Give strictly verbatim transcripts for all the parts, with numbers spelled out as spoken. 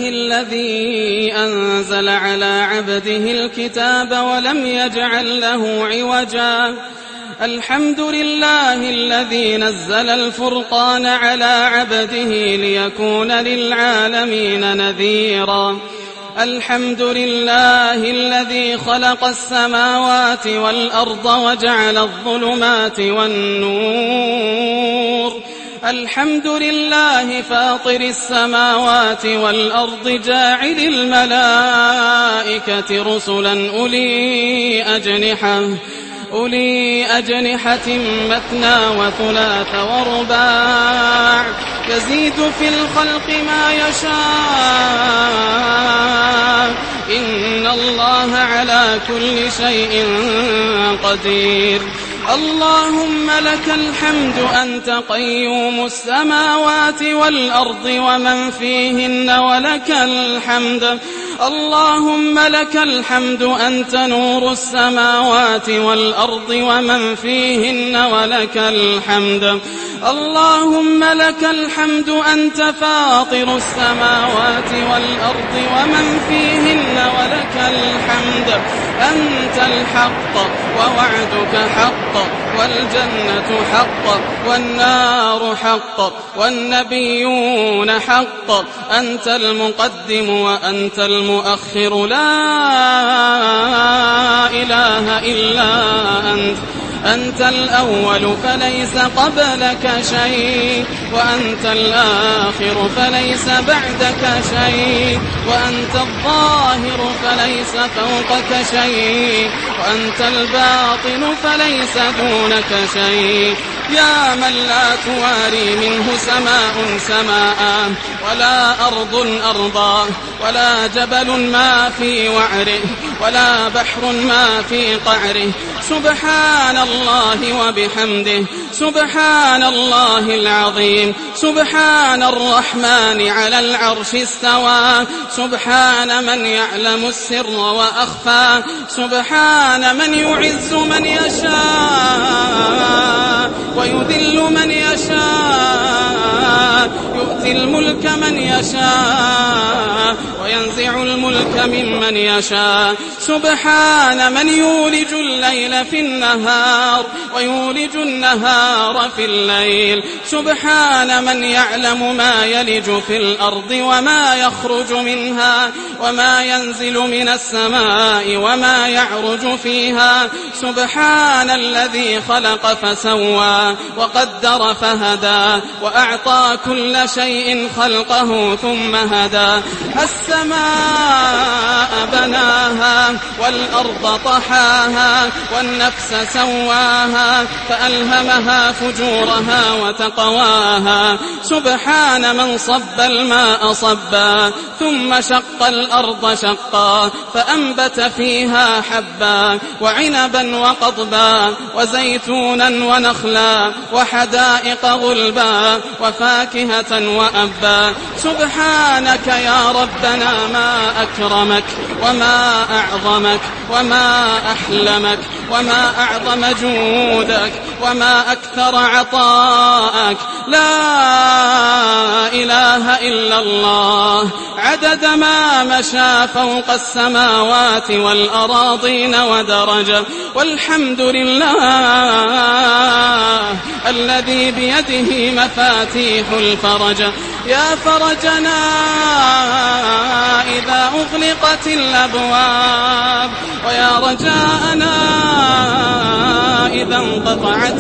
الذي أنزل على عبده الكتاب ولم يجعل له عوجا الحمد لله الذي نزل الفرقان على عبده ليكون للعالمين نذيرا الحمد لله الذي خلق السماوات والأرض وجعل الظلمات والنور الحمد لله فاطر السماوات والأرض جاعل الملائكة رسلا أولي أجنحة أولي أجنحة مثنى وثلاث ورباع يزيد في الخلق ما يشاء إن الله على كل شيء قدير اللهم لك الحمد أنت قيوم السماوات والأرض ومن فيهن ولك الحمد اللهم لك الحمد أنت نور السماوات والأرض ومن فيهن ولك الحمد اللهم لك الحمد أنت فاطر السماوات والأرض ومن فيهن ولك الحمد أنت الحق ووعدك حق والجنة حق والنار حق والنبيون حق أنت المقدم وأنت المؤخر لا إله إلا أنت أنت الأول فليس قبلك شيء وأنت الآخر فليس بعدك شيء وأنت الظاهر فليس فوقك شيء وأنت الباطن فليس دونك شيء يا من لا تواري منه سماء سماء ولا أرض أرضا ولا جبل ما في وعره ولا بحر ما في قعره سبحان الله وبحمده سبحان الله العظيم سبحان الرحمن على العرش استوى سبحان من يعلم السر وأخفى سبحان من يعز من يشاء ويذل من يشاء يؤتي الملك من يشاء وينزع الملك ممن يشاء سبحان من يولج الليل في النهار ويولج النهار في الليل سبحان من يعلم ما يلج في الأرض وما يخرج منها وما ينزل من السماء وما يعرج فيها سبحان الذي خلق فسوى وقدر فهدى وأعطى كل شيء خلقه ثم هدى السماء بناها والأرض طحاها والنفس سواها فألهمها فجورها وتقواها سبحان من صب الماء صبا ثم شق الأرض شقا فأنبت فيها حبا وعنبا وقضبا وزيتونا ونخلا وحدائق غلبا وفاكهة وأبا سبحانك يا ربنا ما أكرمك وما أعظمك وما أحلمك وما أعظم جودك وما أكثر عطاءك لا إله إلا الله عدد ما مشى فوق السماوات والأراضين ودرجة والحمد لله الذي بيده مفاتيح الفرج يا فرجنا إذا أغلقت الأبواب ويا رجاءنا إذا انقطعت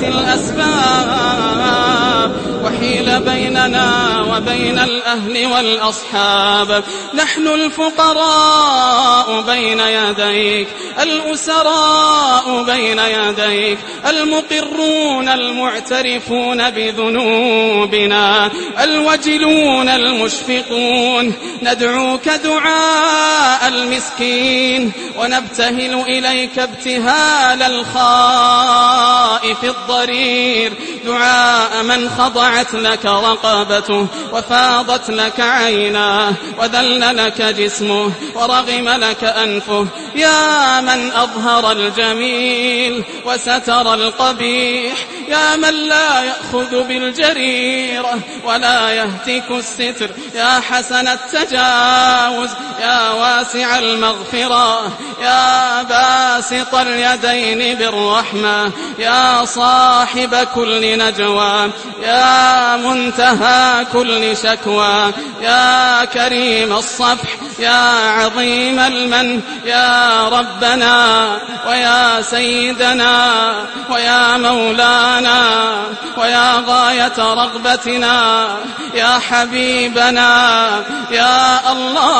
الأسباب وحيل بيننا وبين الأهل والأصحاب نحن الفقراء بين يديك الأسراء بين يديك المقرون المعترفون بذنوبنا الوجلون المشفقون ندعوك دعاء المسكين ونبتهل إليك ابتهال الخائف الضرير دعاء من خضعت لك رقبته وفاضت لك عيناه وذل لك جسمه ورغم لك أنفه، يا من أظهر الجميل وستر القبيح، يا من لا يأخذ بالجريرة ولا يهتك الستر، يا حسن التجاوز، يا واسع المغفرة، يا باسط اليدين بالرحمة، يا صاحب كل نجوى، يا منتهى كل شكوى، يا كريم الصفح، يا عظيم المن، يا ربنا ويا سيدنا ويا مولانا ويا غاية رغبتنا، يا حبيبنا، يا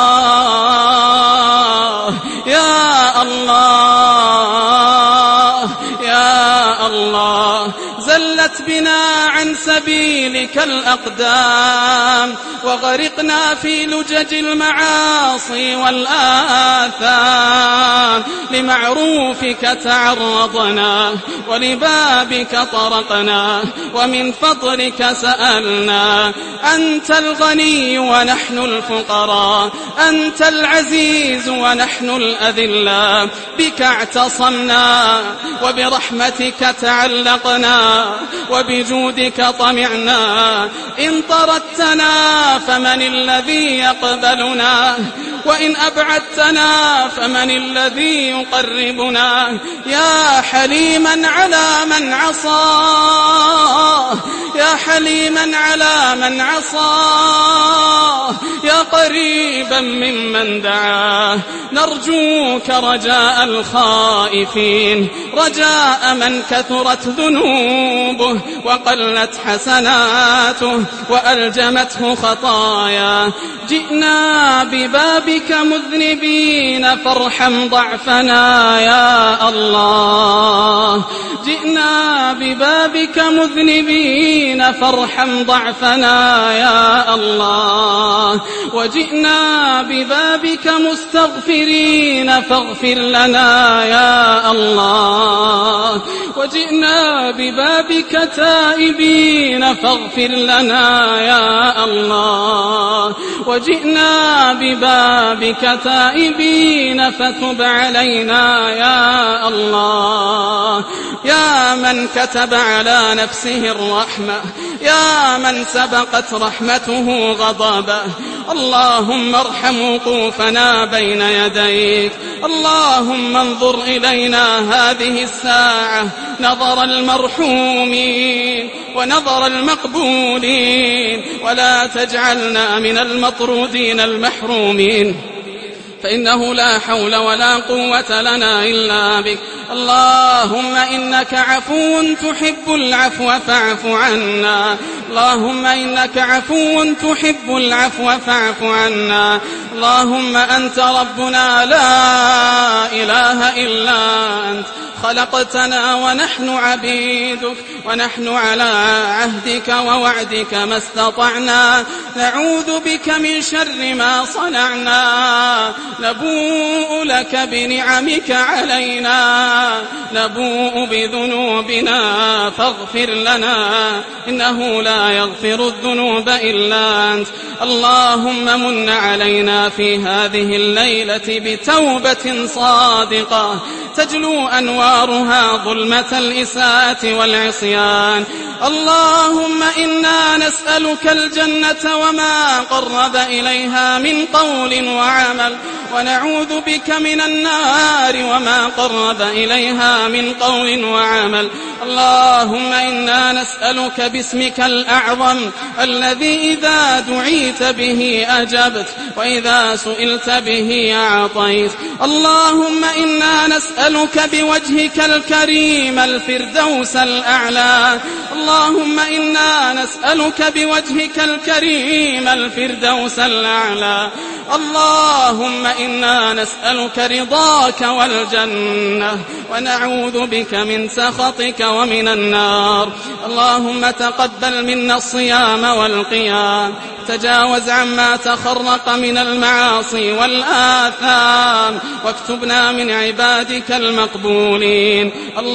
الله يا الله يا الله. زلت بنا عن سبيلك الأقدام وغرقنا في لجج المعاصي والآثام، لمعروفك تعرضنا ولبابك طرقنا ومن فضلك سألنا. أنت الغني ونحن الفقراء، أنت العزيز ونحن الأذلاء، بك اعتصمنا وبرحمتك تعلقنا وبجودك طمعنا. إن طردتنا فمن الذي يقبلنا، وإن أبعدتنا فمن الذي يقربنا. يا حليما على من عصاه، يا حليما على من عصاه، يا قريبا ممن دعاه. نرجوك رجاء الخائفين، رجاء من كثرت ذنوبه وقلت حسناته وألجمته خطايا. جئنا ببابك مذنبين فارحم ضعفنا يا الله، جئنا ببابك مذنبين فارحم ضعفنا يا الله، وجئنا ببابك مستغفرين فاغفر لنا يا الله، وجئنا ببابك تائبين فاغفر لنا يا الله، وجئنا ببابك تائبين فتب علينا يا الله. يا من كتب على نفسه الرحمة، يا من سبقت رحمته غضبه، اللهم ارحم وقوفنا بين يديك. اللهم انظر إلينا هذه الساعة نظر المرحومين ونظر المقبولين، ولا تجعلنا من المطرودين المحرومين، فإنه لا حول ولا قوة لنا إلا بك. اللهم إنك عفو تحب العفو فاعف عنا، اللهم إنك عفو تحب العفو فاعف عنا. اللهم أنت ربنا لا إله إلا أنت، خلقتنا ونحن عبيدك، ونحن على عهدك ووعدك ما استطعنا، نعوذ بك من شر ما صنعنا، نبوء لك بنعمك علينا، نبوء بذنوبنا فاغفر لنا، إنه لا يغفر الذنوب إلا أنت. اللهم من علينا في هذه الليلة بتوبة صادقة تجلو أنوارها ظلمة الإساءة والعصيان. اللهم إنا نسألك الجنة وما قرب إليها من قول وعمل، ونعوذ بك من النار وما قرب إليها من قول وعمل. اللهم إنا نسألك باسمك الأعظم الذي إذا دعيت به أجبت وإذا سئلت به أعطيت. اللهم إنا نسألك بوجهك الكريم الفردوس الأعلى، اللهم إنا نسألك بوجهك الكريم الفردوس الأعلى. اللهم إنا نسألك رضاك والجنة، ونعوذ بك من سخطك ومن النار. اللهم تقبل منا الصيام والقيام، تجاوز عما تخرق من المعاصي والآثام، واكتبنا من عبادك المقبولين.